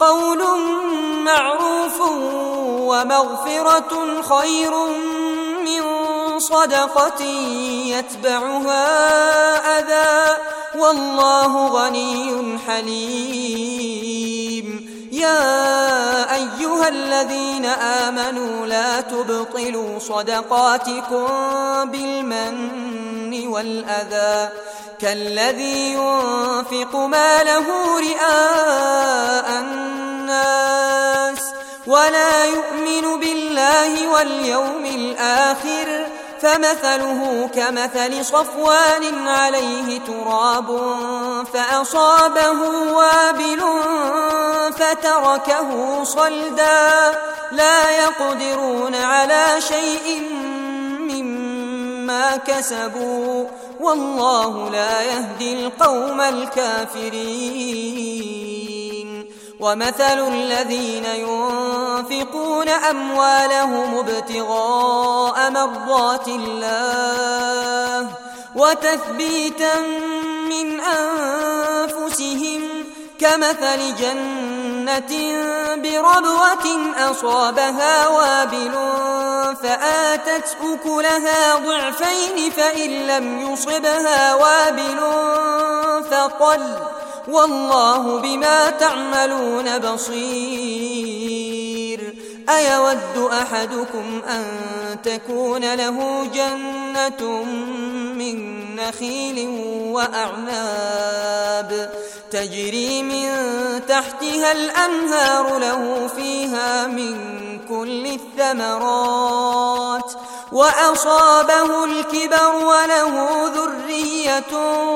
قول معروف ومغفرة خير من صدقة يتبعها أذى والله غني حليم. يا أيها الذين آمنوا لا تبطلوا صدقاتكم بالمن والأذى كالذي ينفق ماله رئاء الناس ولا يؤمن بالله واليوم الآخر فمثله كمثل صفوان عليه تراب فأصابه وابل فتركه صلدا لا يقدرون على شيء مما كسبوا والله لا يهدي القوم الكافرين. ومثل الذين ينفقون أموالهم ابتغاء مرضات الله وتثبيتا من أنفسهم كمثل جنة بربوة أصابها وابل فآتت أكلها ضعفين فإن لم يصبها وابل فطل والله بما تعملون بصير. أيود أحدكم أن تكون له جنة من نخيل وأعناب تجري من تحتها الأنهار له فيها من كل الثمرات وأصابه الكبر وله ذرية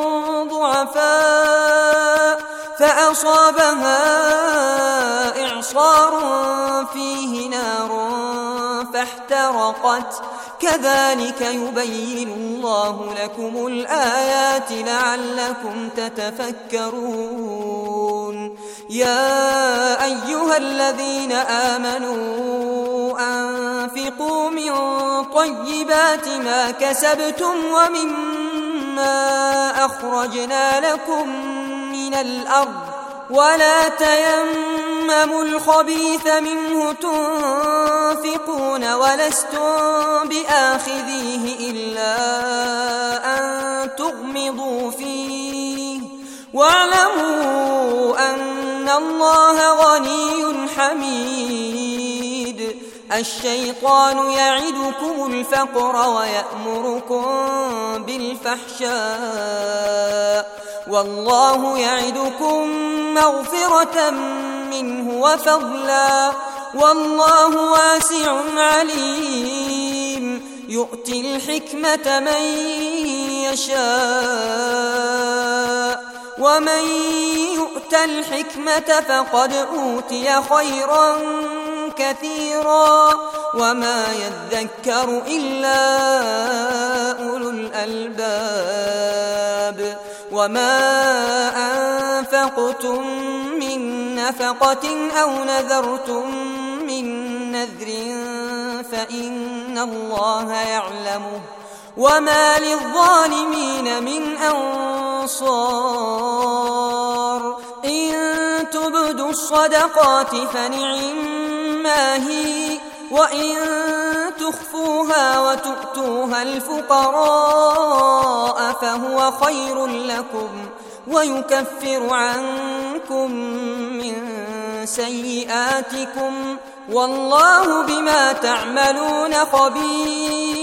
ضعفاء فأصابها إعصار فيه نار فاحترقت كذلك يبين الله لكم الآيات لعلكم تتفكرون. يا أيها الذين آمنوا أنفقوا من طيبات ما كسبتم ومما أخرجنا لكم من الأرض ولا تيمموا الخبيث منه تنفقون ولستم بآخذيه إلا أن تغمضوا فيه واعلموا أن الله غني حميد. الشيطان يعدكم الفقر ويأمركم بالفحشاء والله يعدكم مغفرة منه وفضلا والله واسع عليم. يؤتي الحكمة من يشاء ومن يؤت الحكمة فقد أوتي خيرا كثيرا وما يذكر إلا أولو الألباب. وما أنفقتم من نفقة أو نذرتم من نذر فإن الله يعلمه وما للظالمين من أنصار. إن تبدوا الصدقات فنعما هي وإن تخفوها وتؤتوها الفقراء فهو خير لكم ويكفر عنكم من سيئاتكم والله بما تعملون خبير.